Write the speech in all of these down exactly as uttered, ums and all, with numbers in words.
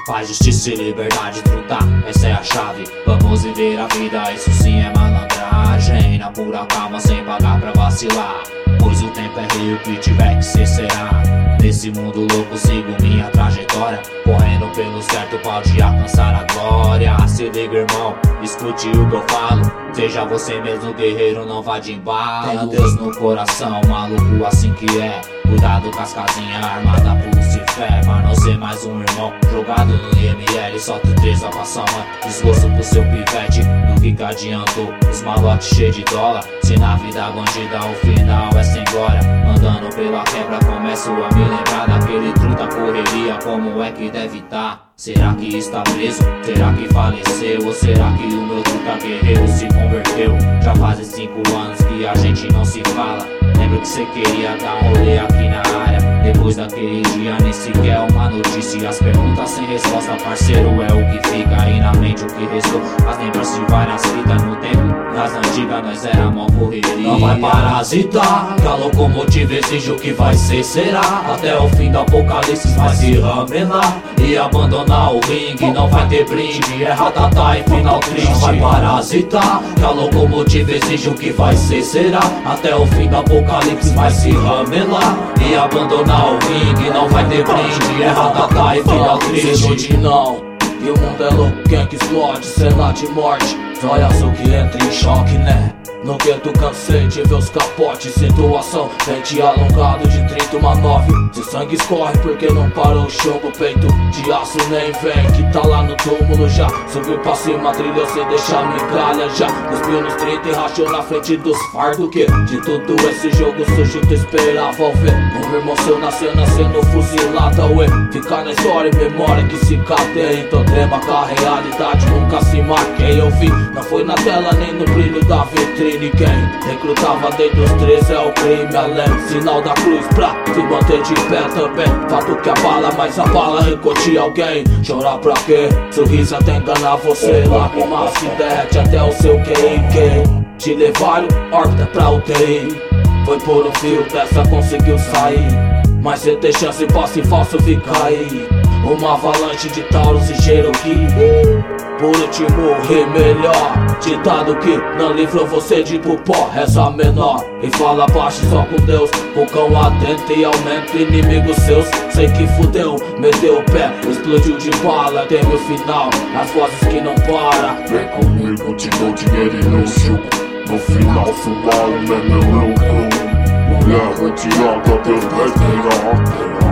Paz, justiça e liberdade, truta, essa é a chave. Vamos viver a vida, isso sim é malandragem. Na pura calma, sem pagar pra vacilar, pois o tempo é rio, que tiver que ser será. Nesse mundo louco sigo minha trajetória, correndo pelo certo pode alcançar a glória. Se liga, irmão, escute o que eu falo, seja você mesmo guerreiro, não vá de embalo. Tenha Deus no coração, maluco assim que é. Cuidado com as casinhas armadas por Lucifer. Pra não ser mais um irmão jogado no I M L, solta o três só pra sua mãe, desgosto pro seu pivete. No que que adiantou os malotes cheios de dólar, se na vida bandida o final é sem glória. Andando pela quebra começo a me lembrar daquele truta correria, como é que deve tá? Será que está preso? Será que faleceu? Ou será que o meu truta guerreiro se converteu? Já fazem cinco anos que a gente não se fala. Lembro que cê queria dar um rolê aqui na área, depois daquele dia nem sequer uma notícia. As perguntas sem resposta, parceiro, é o que fica aí na mente, o que restou. As lembranças de várias fitas no tempo das antigas, nós era mó correria. Não vai parasitar, que a locomotiva exige o que vai ser, será. Até o fim do apocalipse vai se ramelar e abandonar o ringue, não vai ter brinde, é ratatá e final triste. Não vai parasitar, que a locomotiva exige o que vai ser, será. Até o fim do apocalipse vai se ramelar e abandonar o ringue, não vai ter brinde, é ratatá e final triste. Cê ilude não, e o mundo é louco, quem que explode, cena de morte. Olha só que entra em choque, né? No gueto cansei de ver os capotes, situação pente alongado de trinta e nove. Se sangue escorre porque não parou o chumbo, peito de aço nem vem, que tá lá no túmulo já. Subiu pra cima, trilhou sem deixar migalha já. Cuspiu nos trinta e rachou na frente dos fardos, que de tudo esse jogo sujo tu esperava ao ver um irmão seu na cena sendo fuzilado, ué. Ficar na história e memória que se cadeia, então trema com a realidade, nunca se marquei. Eu vi, não foi na tela nem no brilho da vitrine. Quem recrutava desde os treze é o crime, além sinal da cruz pra se manter de pé também. Fato que abala, mas a bala recote alguém. Chorar pra quê? Sorriso até enganar você. Lágrimas que derrete até o seu Q I. Quem te levaram, órbita pra U T I. Foi por um fio dessa conseguiu sair, mas cê tem chance, passe falso fica aí. Uma avalanche de Taurus e Cherokee. Por último, morrer melhor. Ditado que não livrou você de pupó, reza menor e fala baixo só com Deus. Com cão atento e aumento inimigos seus. Sei que fudeu, meteu o pé, explodiu de bala. Tem o final, as vozes que não param. Vem comigo, te dou dinheiro e não jogo. No final, sua alma é meu louco. Mulher retirada, teus pés viram.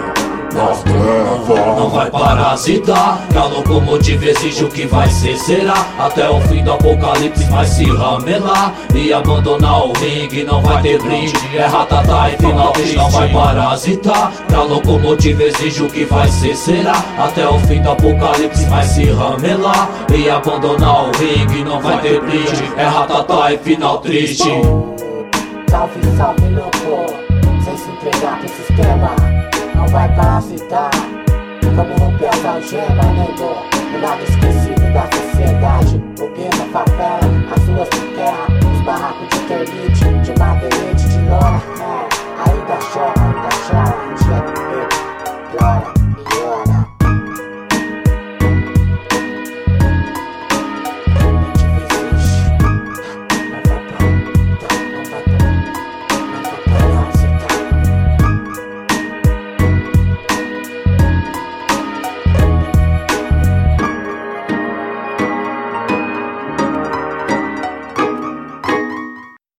Não vai parasitar, que a locomotiva exige o que vai ser, será. Até o fim do apocalipse vai se ramelar e abandonar o ringue, não vai ter brinde, é ratatá e final triste. Não vai parasitar, que a locomotiva exige o que vai ser, será. Até o fim do apocalipse vai se ramelar e abandonar o ringue, não vai ter brinde, é ratatá e final triste. Salve, salve, louco, sem se entregar pro sistema. Não vai parasitar, vamos romper as algemas, nego. O lado esquecido da sociedade, o gueto, a favela.